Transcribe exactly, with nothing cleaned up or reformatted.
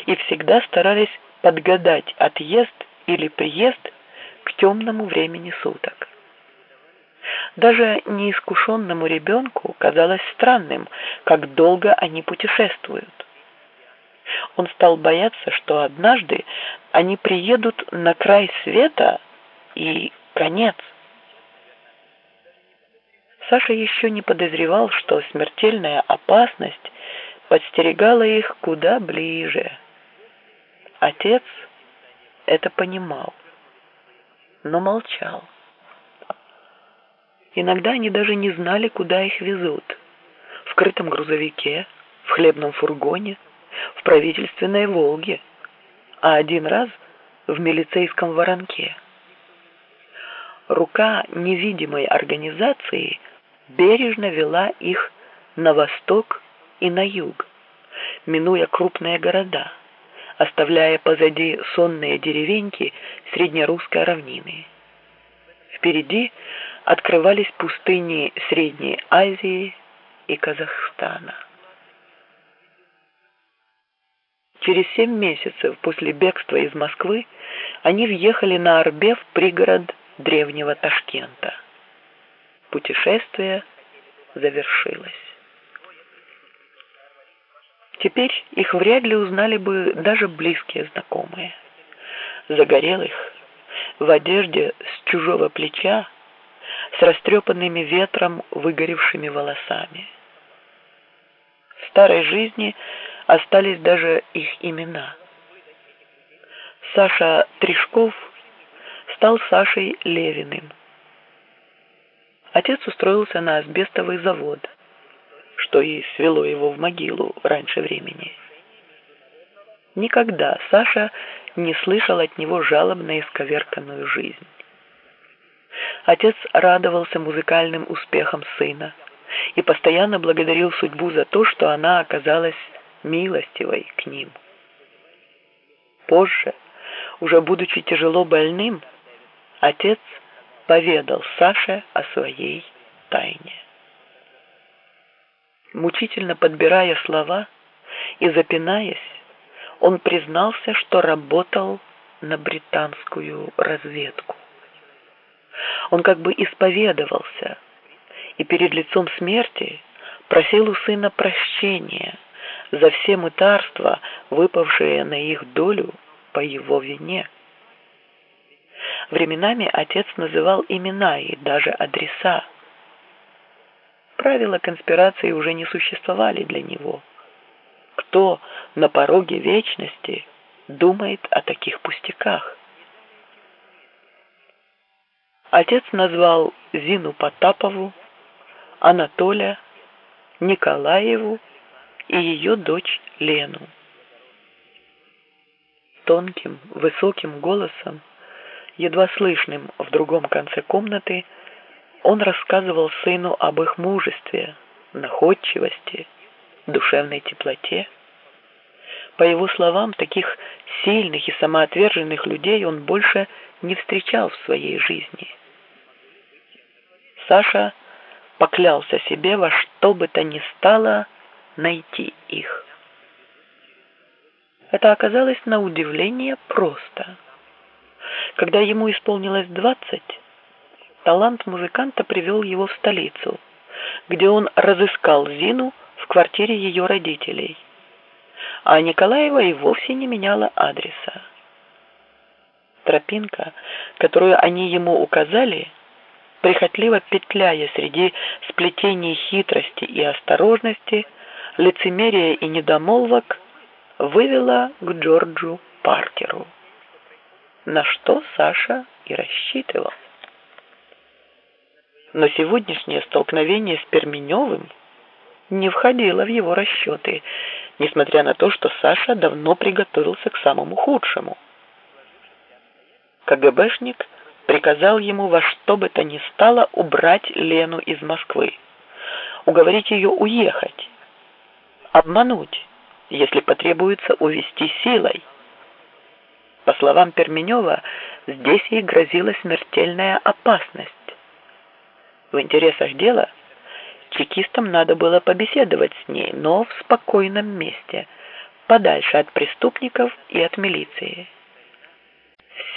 и всегда старались подгадать отъезд или приезд к темному времени суток. Даже неискушенному ребенку казалось странным, как долго они путешествуют. Он стал бояться, что однажды они приедут на край света и конец. Саша еще не подозревал, что смертельная опасность подстерегала их куда ближе. Отец это понимал, но молчал. Иногда они даже не знали, куда их везут. В крытом грузовике, в хлебном фургоне, в правительственной «Волге», а один раз в милицейском воронке. Рука невидимой организации бережно вела их на восток и на юг, минуя крупные города, оставляя позади сонные деревеньки среднерусской равнины. Впереди открывались пустыни Средней Азии и Казахстана. Через семь месяцев после бегства из Москвы они въехали на Орбе в пригород древнего Ташкента. Путешествие завершилось. Теперь их вряд ли узнали бы даже близкие знакомые. Загорелых, в одежде с чужого плеча, с растрепанными ветром выгоревшими волосами. В старой жизни остались даже их имена. Саша Тришков стал Сашей Левиным. Отец устроился на асбестовый завод, что и свело его в могилу раньше времени. Никогда Саша не слышал от него жалоб на исковерканную жизнь. Отец радовался музыкальным успехам сына и постоянно благодарил судьбу за то, что она оказалась милостивой к ним. Позже, уже будучи тяжело больным, отец поведал Саше о своей тайне. Мучительно подбирая слова и запинаясь, он признался, что работал на британскую разведку. Он как бы исповедовался и перед лицом смерти просил у сына прощения за все мытарства, выпавшие на их долю по его вине. Временами отец называл имена и даже адреса. Правила конспирации уже не существовали для него. Кто на пороге вечности думает о таких пустяках? Отец назвал Зину Потапову, Анатолия, Николаеву и ее дочь Лену. Тонким, высоким голосом, едва слышным в другом конце комнаты, он рассказывал сыну об их мужестве, находчивости, душевной теплоте. По его словам, таких сильных и самоотверженных людей он больше не встречал в своей жизни. Саша поклялся себе во что бы то ни стало найти их. Это оказалось на удивление просто. Когда ему исполнилось двадцать, талант музыканта привел его в столицу, где он разыскал Зину в квартире ее родителей, а Николаева и вовсе не меняла адреса. Тропинка, которую они ему указали, прихотливо петляя среди сплетений хитрости и осторожности, лицемерия и недомолвок, вывела к Джорджу Паркеру, на что Саша и рассчитывал. Но сегодняшнее столкновение с Перменевым не входило в его расчеты, несмотря на то, что Саша давно приготовился к самому худшему. КГБшник приказал ему во что бы то ни стало убрать Лену из Москвы, уговорить ее уехать, обмануть, если потребуется увезти силой. По словам Перменева, здесь ей грозила смертельная опасность. В интересах дела чекистам надо было побеседовать с ней, но в спокойном месте, подальше от преступников и от милиции.